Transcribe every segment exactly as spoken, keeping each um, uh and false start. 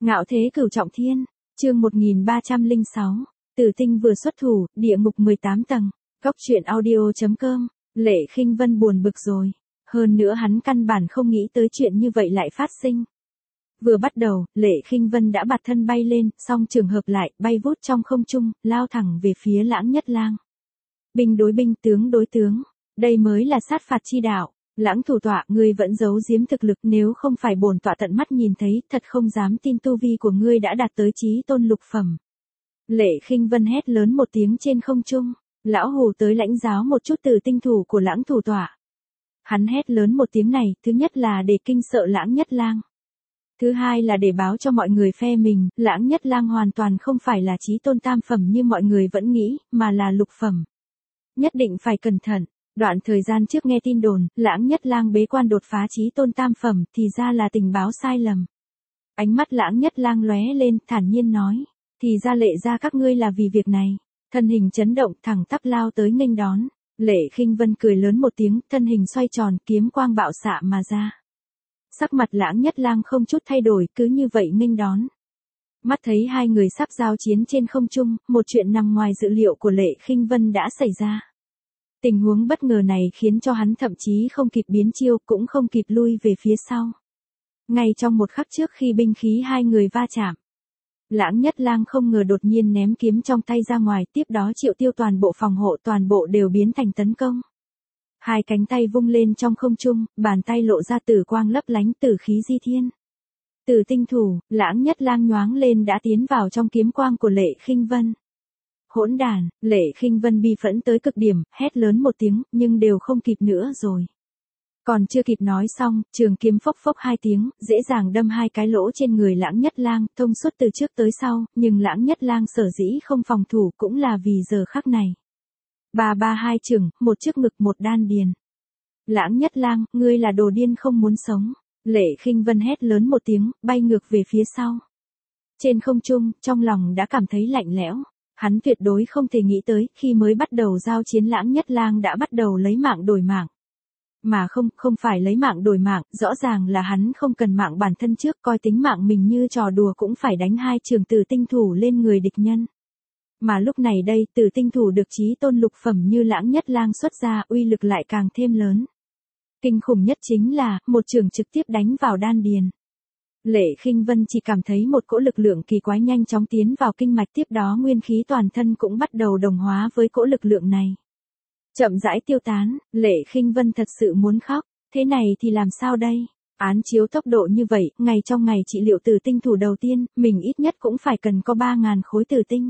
Ngạo thế cửu trọng thiên, chương một nghìn ba trăm lẻ sáu, Tử Tinh vừa xuất thủ, địa ngục mười tám tầng, góc truyện audio chấm com, Lệ Khinh Vân buồn bực rồi, hơn nữa hắn căn bản không nghĩ tới chuyện như vậy lại phát sinh. Vừa bắt đầu, Lệ Khinh Vân đã bạt thân bay lên, song trường hợp lại, bay vút trong không trung, lao thẳng về phía Lãng Nhất Lang. Binh đối binh, tướng đối tướng, đây mới là sát phạt chi đạo. Lãng thủ tọa, ngươi vẫn giấu giếm thực lực, nếu không phải bổn tọa tận mắt nhìn thấy, thật không dám tin tu vi của ngươi đã đạt tới chí tôn lục phẩm. Lệ Khinh Vân hét lớn một tiếng trên không trung, lão hù tới lãnh giáo một chút từ tinh thủ của Lãng thủ tọa. Hắn hét lớn một tiếng này, thứ nhất là để kinh sợ Lãng Nhất Lang. Thứ hai là để báo cho mọi người phe mình, Lãng Nhất Lang hoàn toàn không phải là chí tôn tam phẩm như mọi người vẫn nghĩ, mà là lục phẩm. Nhất định phải cẩn thận. Đoạn thời gian trước nghe tin đồn, Lãng Nhất Lang bế quan đột phá chí tôn tam phẩm, thì ra là tình báo sai lầm. Ánh mắt Lãng Nhất Lang lóe lên, thản nhiên nói, thì ra Lệ gia các ngươi là vì việc này. Thân hình chấn động, thẳng tắp lao tới nghênh đón. Lệ Khinh Vân cười lớn một tiếng, thân hình xoay tròn, kiếm quang bạo xạ mà ra. Sắc mặt Lãng Nhất Lang không chút thay đổi, cứ như vậy nghênh đón. Mắt thấy hai người sắp giao chiến trên không trung, một chuyện nằm ngoài dự liệu của Lệ Khinh Vân đã xảy ra. Tình huống bất ngờ này khiến cho hắn thậm chí không kịp biến chiêu, cũng không kịp lui về phía sau. Ngay trong một khắc trước khi binh khí hai người va chạm, Lãng Nhất Lang không ngờ đột nhiên ném kiếm trong tay ra ngoài, tiếp đó triệu tiêu toàn bộ phòng hộ, toàn bộ đều biến thành tấn công. Hai cánh tay vung lên trong không trung, bàn tay lộ ra tử quang lấp lánh, tử khí di thiên. Tử tinh thủ, Lãng Nhất Lang nhoáng lên đã tiến vào trong kiếm quang của Lệ Khinh Vân. Hỗn đàn, Lệ Khinh Vân bi phẫn tới cực điểm, hét lớn một tiếng, nhưng đều không kịp nữa rồi. Còn chưa kịp nói xong, trường kiếm phốc phốc hai tiếng, dễ dàng đâm hai cái lỗ trên người Lãng Nhất Lang, thông suốt từ trước tới sau, nhưng Lãng Nhất Lang sở dĩ không phòng thủ cũng là vì giờ khắc này. Ba ba hai chưởng, một trước ngực một đan điền. Lãng Nhất Lang, ngươi là đồ điên không muốn sống. Lệ Khinh Vân hét lớn một tiếng, bay ngược về phía sau. Trên không trung, trong lòng đã cảm thấy lạnh lẽo. Hắn tuyệt đối không thể nghĩ tới, khi mới bắt đầu giao chiến Lãng Nhất Lang đã bắt đầu lấy mạng đổi mạng. Mà không, không phải lấy mạng đổi mạng, rõ ràng là hắn không cần mạng bản thân trước, coi tính mạng mình như trò đùa cũng phải đánh hai trường Tử Tinh thủ lên người địch nhân. Mà lúc này đây, Tử Tinh thủ được chí tôn lục phẩm như Lãng Nhất Lang xuất ra, uy lực lại càng thêm lớn. Kinh khủng nhất chính là, một trường trực tiếp đánh vào đan điền. Lệ Khinh Vân chỉ cảm thấy một cỗ lực lượng kỳ quái nhanh chóng tiến vào kinh mạch, tiếp đó nguyên khí toàn thân cũng bắt đầu đồng hóa với cỗ lực lượng này. Chậm rãi tiêu tán, Lệ Khinh Vân thật sự muốn khóc, thế này thì làm sao đây? Án chiếu tốc độ như vậy, ngày trong ngày trị liệu tử tinh thủ đầu tiên, mình ít nhất cũng phải cần có ba ngàn khối tử tinh.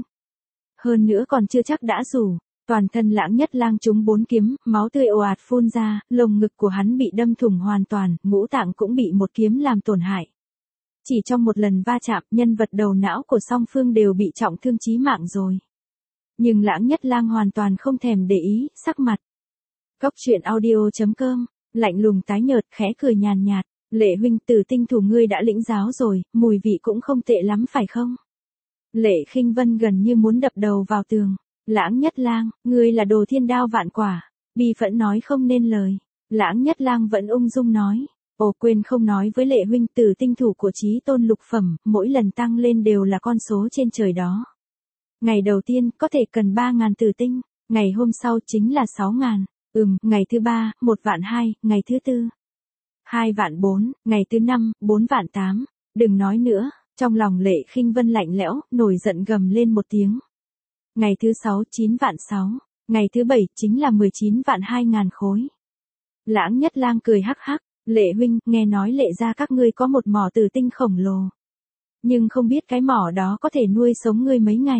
Hơn nữa còn chưa chắc đã đủ. Toàn thân Lãng Nhất Lang trúng bốn kiếm, máu tươi ồ ạt phun ra, lồng ngực của hắn bị đâm thủng hoàn toàn, ngũ tạng cũng bị một kiếm làm tổn hại. Chỉ trong một lần va chạm, nhân vật đầu não của song phương đều bị trọng thương chí mạng rồi. Nhưng Lãng Nhất Lang hoàn toàn không thèm để ý, sắc mặt. Góc truyện audio chấm com, lạnh lùng tái nhợt, khẽ cười nhàn nhạt, Lệ huynh, Tử Tinh thủ ngươi đã lĩnh giáo rồi, mùi vị cũng không tệ lắm phải không? Lệ Khinh Vân gần như muốn đập đầu vào tường. Lãng Nhất Lang, ngươi là đồ thiên đao vạn quả. Bi phẫn nói không nên lời. Lãng Nhất Lang vẫn ung dung nói. Ồ, quên không nói với Lệ huynh, Tử Tinh thủ của chí tôn lục phẩm, mỗi lần tăng lên đều là con số trên trời đó. Ngày đầu tiên, có thể cần ba ngàn tử tinh. Ngày hôm sau chính là sáu ngàn. Ừm, ngày thứ ba, một vạn hai, ngày thứ tư, hai vạn bốn, ngày thứ năm, bốn vạn tám. Đừng nói nữa, trong lòng Lệ Khinh Vân lạnh lẽo, nổi giận gầm lên một tiếng. Ngày thứ sáu, chín vạn sáu. Ngày thứ bảy, chính là mười chín vạn hai ngàn khối. Lãng Nhất Lang cười hắc hắc. Lệ huynh, nghe nói Lệ gia các ngươi có một mỏ tử tinh khổng lồ. Nhưng không biết cái mỏ đó có thể nuôi sống ngươi mấy ngày.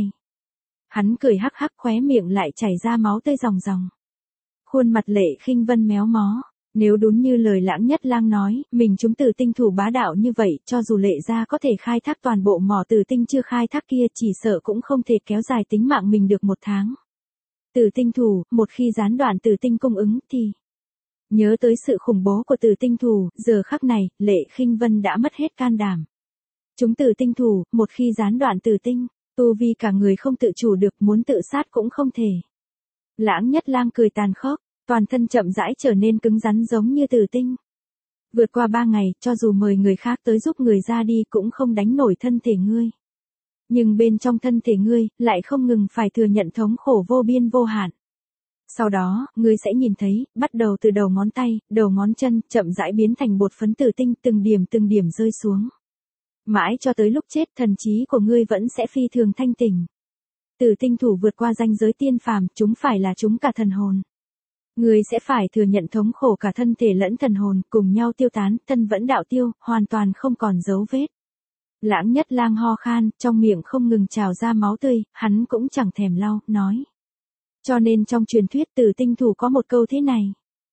Hắn cười hắc hắc, khóe miệng lại chảy ra máu tươi ròng ròng. Khuôn mặt Lệ Khinh Vân méo mó. Nếu đúng như lời Lãng Nhất Lang nói, mình chúng Tử Tinh thủ bá đạo như vậy, cho dù Lệ gia có thể khai thác toàn bộ mỏ tử tinh chưa khai thác kia, chỉ sợ cũng không thể kéo dài tính mạng mình được một tháng. Tử Tinh thủ, một khi gián đoạn tử tinh cung ứng thì... Nhớ tới sự khủng bố của Tử Tinh thủ, giờ khắc này, Lệ Khinh Vân đã mất hết can đảm. Chúng Tử Tinh thủ, một khi gián đoạn tử tinh, tu vi cả người không tự chủ được, muốn tự sát cũng không thể. Lãng Nhất Lang cười tàn khốc, toàn thân chậm rãi trở nên cứng rắn giống như tử tinh. Vượt qua ba ngày, cho dù mời người khác tới giúp người ra đi cũng không đánh nổi thân thể ngươi. Nhưng bên trong thân thể ngươi, lại không ngừng phải thừa nhận thống khổ vô biên vô hạn. Sau đó, ngươi sẽ nhìn thấy, bắt đầu từ đầu ngón tay, đầu ngón chân, chậm rãi biến thành bột phấn tử tinh, từng điểm từng điểm rơi xuống. Mãi cho tới lúc chết, thần trí của ngươi vẫn sẽ phi thường thanh tỉnh. Tử tinh thủ vượt qua ranh giới tiên phàm, chúng phải là chúng cả thần hồn. Ngươi sẽ phải thừa nhận thống khổ cả thân thể lẫn thần hồn, cùng nhau tiêu tán, thân vẫn đạo tiêu, hoàn toàn không còn dấu vết. Lãng Nhất Lang ho khan, trong miệng không ngừng trào ra máu tươi, hắn cũng chẳng thèm lau, nói. Cho nên trong truyền thuyết Tử tinh thủ có một câu thế này.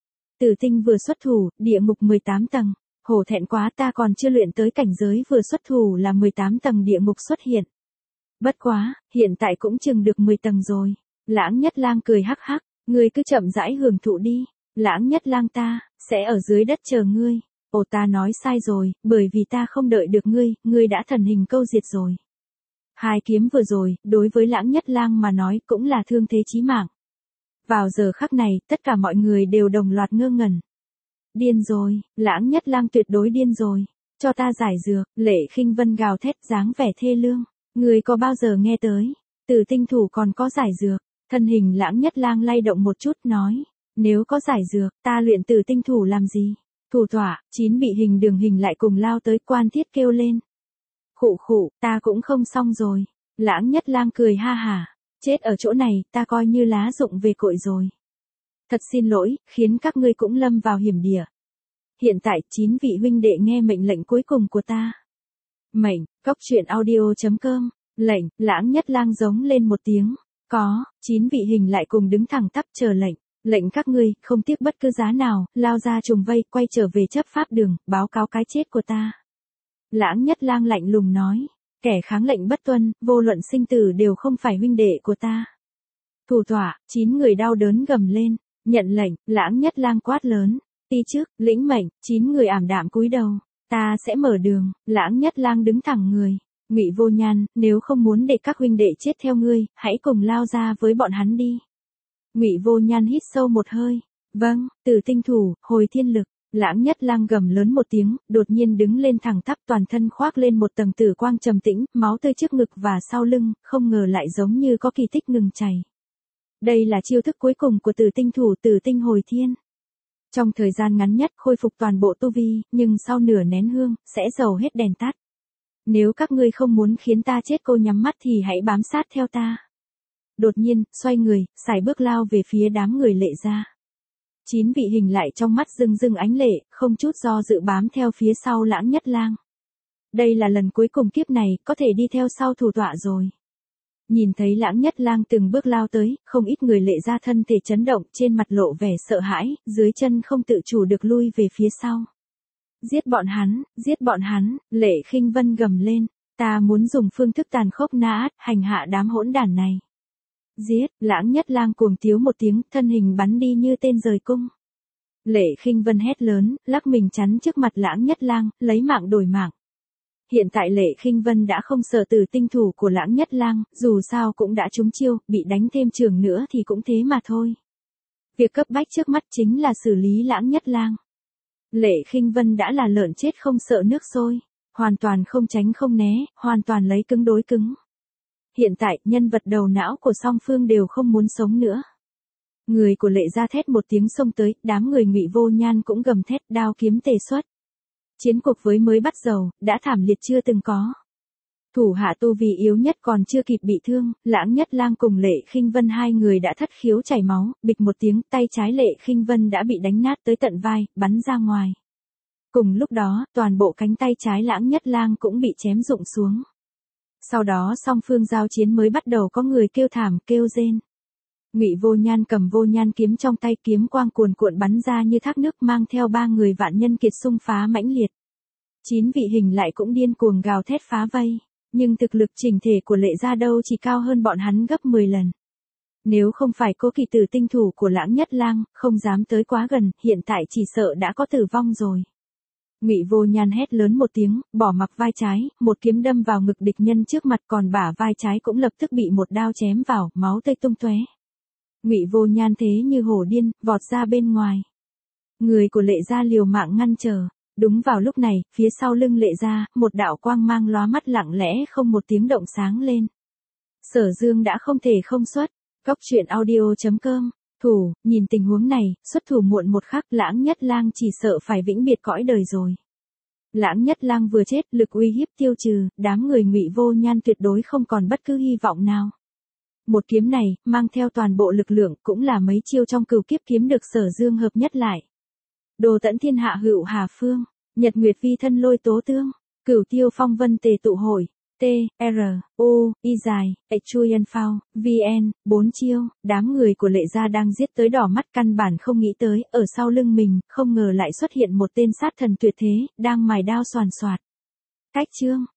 Tử tinh vừa xuất thủ, địa ngục mười tám tầng, hổ thẹn quá, ta còn chưa luyện tới cảnh giới vừa xuất thủ là mười tám tầng địa ngục xuất hiện. Bất quá, hiện tại cũng chừng được mười tầng rồi. Lãng Nhất Lang cười hắc hắc, ngươi cứ chậm rãi hưởng thụ đi, Lãng Nhất Lang ta, sẽ ở dưới đất chờ ngươi. Ồ, ta nói sai rồi, bởi vì ta không đợi được ngươi, ngươi đã thần hình câu diệt rồi. Hai kiếm vừa rồi, đối với Lãng Nhất Lang mà nói cũng là thương thế chí mạng. Vào giờ khắc này, tất cả mọi người đều đồng loạt ngơ ngẩn. Điên rồi, Lãng Nhất Lang tuyệt đối điên rồi. Cho ta giải dược, Lệ Khinh Vân gào thét dáng vẻ thê lương. Ngươi có bao giờ nghe tới, Tử tinh thủ còn có giải dược? Thân hình Lãng Nhất Lang lay động một chút, nói. Nếu có giải dược, ta luyện Tử tinh thủ làm gì? Thủ tọa, chín bị hình đường hình lại cùng lao tới, Quan Thiết kêu lên. Khụ khụ, ta cũng không xong rồi. Lãng Nhất Lang cười ha hả. Chết ở chỗ này, ta coi như lá rụng về cội rồi. Thật xin lỗi, khiến các ngươi cũng lâm vào hiểm địa. Hiện tại, chín vị huynh đệ nghe mệnh lệnh cuối cùng của ta. Mệnh, cốc truyện audio chấm com, lệnh, Lãng Nhất Lang giống lên một tiếng. Có, chín vị hình lại cùng đứng thẳng tắp chờ lệnh. Lệnh các ngươi, không tiếc bất cứ giá nào, lao ra trùng vây, quay trở về chấp pháp đường, báo cáo cái chết của ta. Lãng Nhất Lang lạnh lùng nói, kẻ kháng lệnh bất tuân, vô luận sinh tử đều không phải huynh đệ của ta. Thủ tọa, chín người đau đớn gầm lên, nhận lệnh, Lãng Nhất Lang quát lớn, ti trước, lĩnh mệnh, chín người ảm đạm cúi đầu, ta sẽ mở đường. Lãng Nhất Lang đứng thẳng người, Ngụy Vô Nhan, nếu không muốn để các huynh đệ chết theo ngươi, hãy cùng lao ra với bọn hắn đi. Ngụy Vô Nhan hít sâu một hơi, vâng, Tử tinh thủ, hồi thiên lực. Lãng Nhất Lang gầm lớn một tiếng, đột nhiên đứng lên thẳng tắp, toàn thân khoác lên một tầng tử quang trầm tĩnh, máu tươi trước ngực và sau lưng, không ngờ lại giống như có kỳ tích ngừng chảy. Đây là chiêu thức cuối cùng của Tử tinh thủ, Tử tinh hồi thiên. Trong thời gian ngắn nhất khôi phục toàn bộ tu vi, nhưng sau nửa nén hương, sẽ dầu hết đèn tắt. Nếu các ngươi không muốn khiến ta chết cô nhắm mắt thì hãy bám sát theo ta. Đột nhiên, xoay người, sải bước lao về phía đám người Lệ gia. Chín vị hình lại trong mắt rưng rưng ánh lệ, không chút do dự bám theo phía sau Lãng Nhất Lang. Đây là lần cuối cùng kiếp này, có thể đi theo sau thủ tọa rồi. Nhìn thấy Lãng Nhất Lang từng bước lao tới, không ít người Lệ gia thân thể chấn động, trên mặt lộ vẻ sợ hãi, dưới chân không tự chủ được lui về phía sau. Giết bọn hắn, giết bọn hắn, Lệ Khinh Vân gầm lên, ta muốn dùng phương thức tàn khốc nã hành hạ đám hỗn đản này. Giết, Lãng Nhất Lang cuồng tiếu một tiếng, thân hình bắn đi như tên rời cung. Lệ Khinh Vân hét lớn, lắc mình chắn trước mặt Lãng Nhất Lang, lấy mạng đổi mạng. Hiện tại Lệ Khinh Vân đã không sợ Tử tinh thủ của Lãng Nhất Lang, dù sao cũng đã trúng chiêu, bị đánh thêm trường nữa thì cũng thế mà thôi. Việc cấp bách trước mắt chính là xử lý Lãng Nhất Lang. Lệ Khinh Vân đã là lợn chết không sợ nước sôi, hoàn toàn không tránh không né, hoàn toàn lấy cứng đối cứng. Hiện tại, nhân vật đầu não của song phương đều không muốn sống nữa. Người của Lệ gia thét một tiếng xông tới, đám người Ngụy Vô Nhan cũng gầm thét, đao kiếm tề xuất. Chiến cuộc với mới bắt đầu, đã thảm liệt chưa từng có. Thủ hạ tu vi yếu nhất còn chưa kịp bị thương, Lãng Nhất Lang cùng Lệ Khinh Vân hai người đã thất khiếu chảy máu, bịch một tiếng, tay trái Lệ Khinh Vân đã bị đánh nát tới tận vai, bắn ra ngoài. Cùng lúc đó, toàn bộ cánh tay trái Lãng Nhất Lang cũng bị chém rụng xuống. Sau đó song phương giao chiến mới bắt đầu có người kêu thảm, kêu rên. Ngụy Vô Nhan cầm Vô Nhan kiếm trong tay, kiếm quang cuồn cuộn bắn ra như thác nước, mang theo ba người vạn nhân kiệt xung phá mãnh liệt. Chín vị hình lại cũng điên cuồng gào thét phá vây, nhưng thực lực chỉnh thể của Lệ gia đâu chỉ cao hơn bọn hắn gấp mười lần. Nếu không phải Cố Kỳ Tử tinh thủ của Lãng Nhất Lang, không dám tới quá gần, hiện tại chỉ sợ đã có tử vong rồi. Ngụy Vô Nhan hét lớn một tiếng, bỏ mặc vai trái, một kiếm đâm vào ngực địch nhân trước mặt, còn bả vai trái cũng lập tức bị một đao chém vào, máu tươi tung tóe. Ngụy Vô Nhan thế như hổ điên, vọt ra bên ngoài. Người của Lệ gia liều mạng ngăn trở, Đúng vào lúc này, phía sau lưng Lệ Gia, một đạo quang mang lóa mắt lặng lẽ không một tiếng động sáng lên. Sở Dương đã không thể không xuất. Góc truyện audio chấm com. Thủ, nhìn tình huống này, xuất thủ muộn một khắc, Lãng Nhất Lang chỉ sợ phải vĩnh biệt cõi đời rồi. Lãng Nhất Lang vừa chết, lực uy hiếp tiêu trừ, đám người Ngụy Vô Nhan tuyệt đối không còn bất cứ hy vọng nào. Một kiếm này, mang theo toàn bộ lực lượng, cũng là mấy chiêu trong cửu kiếp kiếm được Sở Dương hợp nhất lại. Đồ tẫn thiên hạ hữu hà phương, nhật nguyệt vi thân lôi tố tương, cửu tiêu phong vân tề tụ hội, T, R, O, Y dài, H Chuyen Phao, V N, bốn chiêu, đám người của Lệ Gia đang giết tới đỏ mắt căn bản không nghĩ tới, ở sau lưng mình, không ngờ lại xuất hiện một tên sát thần tuyệt thế, đang mài đao soàn soạt. Cách chương,